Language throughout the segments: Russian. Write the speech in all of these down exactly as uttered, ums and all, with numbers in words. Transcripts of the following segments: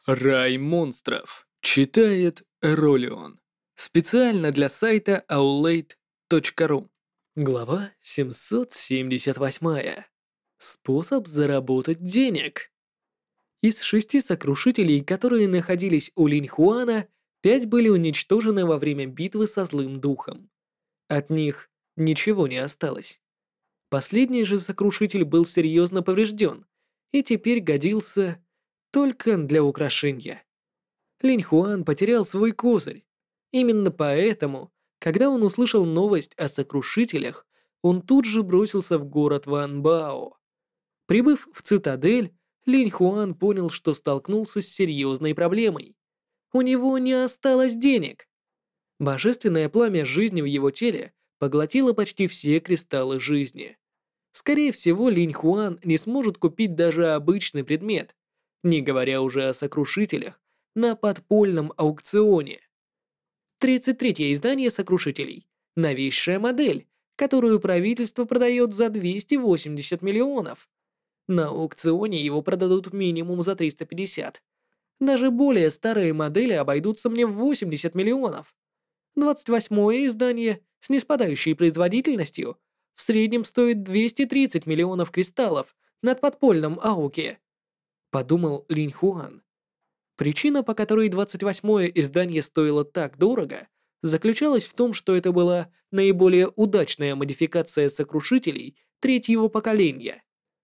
Рай монстров. Читает Ролион. Специально для сайта аулейт точка ру. Глава семьсот семьдесят восемь. Способ заработать денег. Из шести сокрушителей, которые находились у Линьхуана, пять были уничтожены во время битвы со злым духом. От них ничего не осталось. Последний же сокрушитель был серьезно поврежден и теперь годился только для украшения. Линьхуан потерял свой козырь. Именно поэтому, когда он услышал новость о сокрушителях, он тут же бросился в город Ванбао. Прибыв в цитадель, Линьхуан понял, что столкнулся с серьезной проблемой. У него не осталось денег. Божественное пламя жизни в его теле поглотило почти все кристаллы жизни. Скорее всего, Линьхуан не сможет купить даже обычный предмет, не говоря уже о сокрушителях, на подпольном аукционе. тридцать третье издание сокрушителей. Новейшая модель, которую правительство продает за двести восемьдесят миллионов. На аукционе его продадут минимум за триста пятьдесят. Даже более старые модели обойдутся мне в восемьдесят миллионов. двадцать восьмое издание с неспадающей производительностью в среднем стоит двести тридцать миллионов кристаллов над подпольном ауке, подумал Линьхуан. Причина, по которой двадцать восьмое издание стоило так дорого, заключалась в том, что это была наиболее удачная модификация сокрушителей третьего поколения.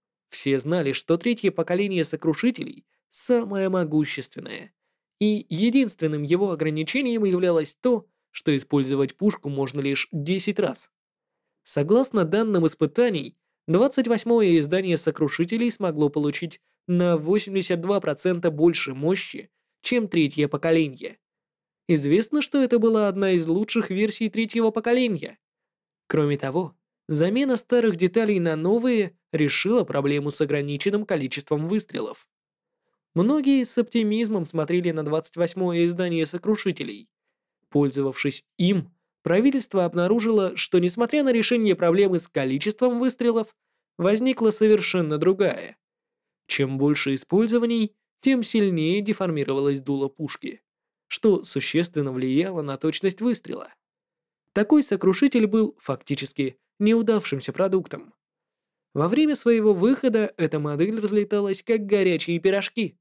Все знали, что третье поколение сокрушителей самое могущественное, и единственным его ограничением являлось то, что использовать пушку можно лишь десять раз. Согласно данным испытаний, двадцать восьмое издание сокрушителей смогло получить на восемьдесят два процента больше мощи, чем третье поколение. Известно, что это была одна из лучших версий третьего поколения. Кроме того, замена старых деталей на новые решила проблему с ограниченным количеством выстрелов. Многие с оптимизмом смотрели на двадцать восьмое издание сокрушителей. Пользовавшись им, правительство обнаружило, что несмотря на решение проблемы с количеством выстрелов, возникла совершенно другая. Чем больше использований, тем сильнее деформировалось дуло пушки, что существенно влияло на точность выстрела. Такой сокрушитель был фактически неудавшимся продуктом. Во время своего выхода эта модель разлеталась как горячие пирожки.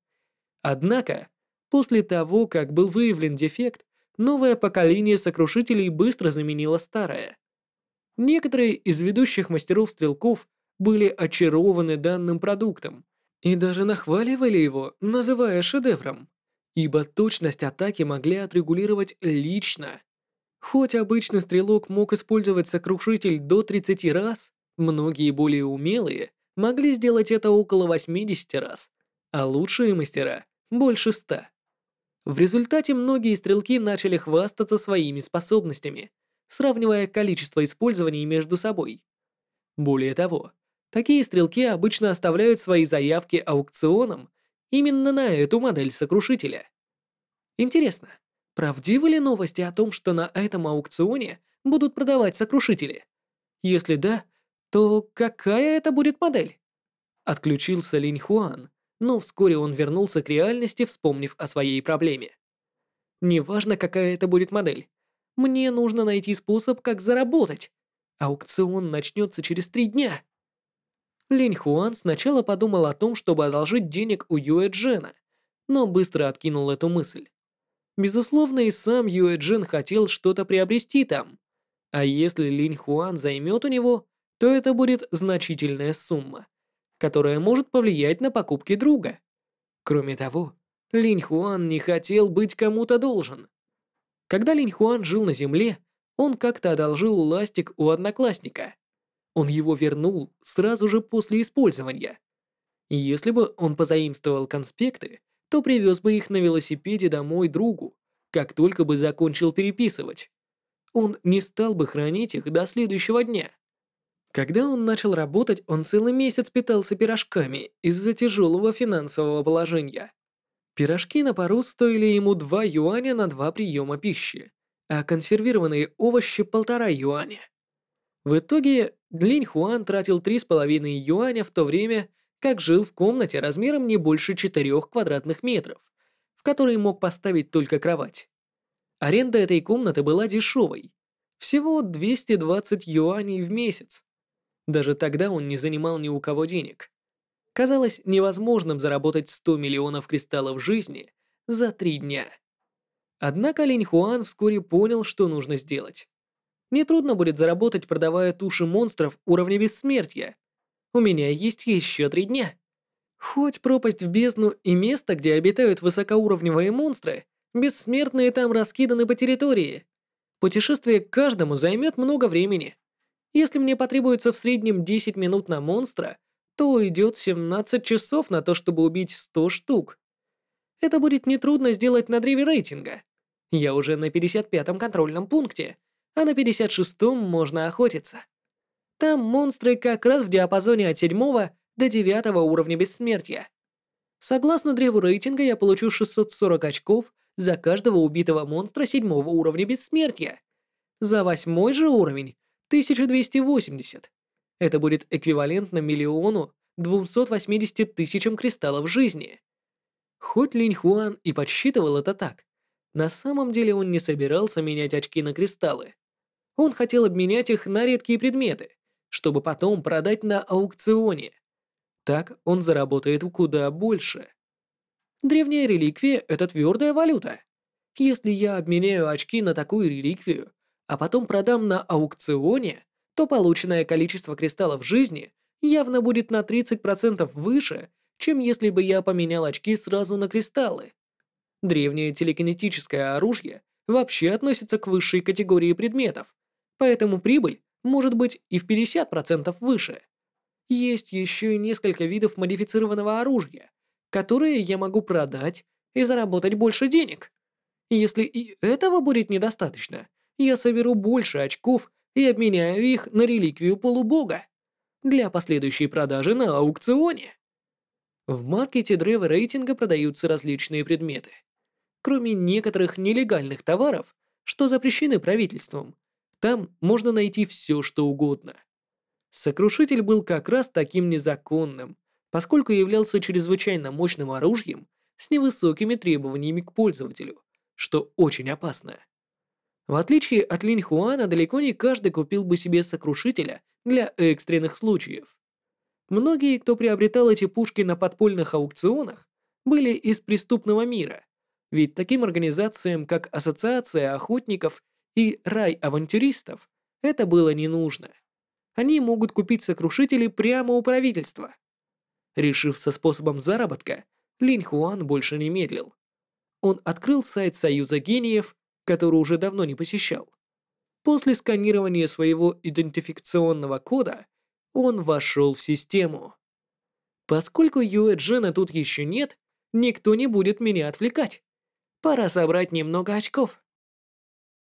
Однако, после того, как был выявлен дефект, новое поколение сокрушителей быстро заменило старое. Некоторые из ведущих мастеров-стрелков были очарованы данным продуктом и даже нахваливали его, называя шедевром, ибо точность атаки могли отрегулировать лично. Хоть обычный стрелок мог использовать сокрушитель до тридцати раз, многие более умелые могли сделать это около восьмидесяти раз, а лучшие мастера – больше ста. В результате многие стрелки начали хвастаться своими способностями, сравнивая количество использований между собой. Более того, такие стрелки обычно оставляют свои заявки аукционам именно на эту модель сокрушителя. Интересно, правдивы ли новости о том, что на этом аукционе будут продавать сокрушители? Если да, то какая это будет модель? Отключился Линьхуан, но вскоре он вернулся к реальности, вспомнив о своей проблеме. Неважно, какая это будет модель. Мне нужно найти способ, как заработать. Аукцион начнется через три дня. Линьхуан сначала подумал о том, чтобы одолжить денег у Юэ Джена, но быстро откинул эту мысль. Безусловно, и сам Юэ Джен хотел что-то приобрести там. А если Линьхуан займет у него, то это будет значительная сумма, которая может повлиять на покупки друга. Кроме того, Линьхуан не хотел быть кому-то должен. Когда Линьхуан жил на земле, он как-то одолжил ластик у одноклассника. Он его вернул сразу же после использования. Если бы он позаимствовал конспекты, то привез бы их на велосипеде домой другу, как только бы закончил переписывать. Он не стал бы хранить их до следующего дня. Когда он начал работать, он целый месяц питался пирожками из-за тяжелого финансового положения. Пирожки на пару стоили ему два юаня на два приема пищи, а консервированные овощи полтора юаня. В итоге Линьхуан тратил три с половиной юаня в то время, как жил в комнате размером не больше четырёх квадратных метров, в которой мог поставить только кровать. Аренда этой комнаты была дешевой. Всего двести двадцать юаней в месяц. Даже тогда он не занимал ни у кого денег. Казалось невозможным заработать сто миллионов кристаллов жизни за три дня. Однако Линь Хуан вскоре понял, что нужно сделать. Нетрудно будет заработать, продавая туши монстров уровня бессмертия. У меня есть еще три дня. Хоть пропасть в бездну и место, где обитают высокоуровневые монстры, бессмертные там раскиданы по территории. Путешествие к каждому займет много времени. Если мне потребуется в среднем десять минут на монстра, то уйдет семнадцать часов на то, чтобы убить сто штук. Это будет нетрудно сделать на древе рейтинга. Я уже на пятьдесят пятом контрольном пункте, а на пятьдесят шестом можно охотиться. Там монстры как раз в диапазоне от седьмого до девятого уровня бессмертия. Согласно древу рейтинга, я получу шестьсот сорок очков за каждого убитого монстра седьмого уровня бессмертия. За восьмой же уровень тысяча двести восемьдесят. Это будет эквивалентно миллиону двумстам восьмидесяти тысячам кристаллов жизни. Хоть Линь Хуан и подсчитывал это так, на самом деле он не собирался менять очки на кристаллы. Он хотел обменять их на редкие предметы, чтобы потом продать на аукционе. Так он заработает куда больше. Древняя реликвия – это твердая валюта. Если я обменяю очки на такую реликвию, а потом продам на аукционе, то полученное количество кристаллов жизни явно будет на тридцать процентов выше, чем если бы я поменял очки сразу на кристаллы. Древнее телекинетическое оружие вообще относится к высшей категории предметов, поэтому прибыль может быть и в пятьдесят процентов выше. Есть еще и несколько видов модифицированного оружия, которые я могу продать и заработать больше денег. Если и этого будет недостаточно, я соберу больше очков и обменяю их на реликвию полубога для последующей продажи на аукционе. В маркете древа рейтинга продаются различные предметы. Кроме некоторых нелегальных товаров, что запрещены правительством, там можно найти все, что угодно. Сокрушитель был как раз таким незаконным, поскольку являлся чрезвычайно мощным оружием с невысокими требованиями к пользователю, что очень опасно. В отличие от Линь Хуана, далеко не каждый купил бы себе сокрушителя для экстренных случаев. Многие, кто приобретал эти пушки на подпольных аукционах, были из преступного мира, ведь таким организациям, как Ассоциация охотников и Рай авантюристов, это было не нужно. Они могут купить сокрушители прямо у правительства. Решив со способом заработка, Линь Хуан больше не медлил. Он открыл сайт Союза гениев, который уже давно не посещал. После сканирования своего идентификационного кода он вошел в систему. Поскольку Юэ Джена тут еще нет, никто не будет меня отвлекать. Пора собрать немного очков.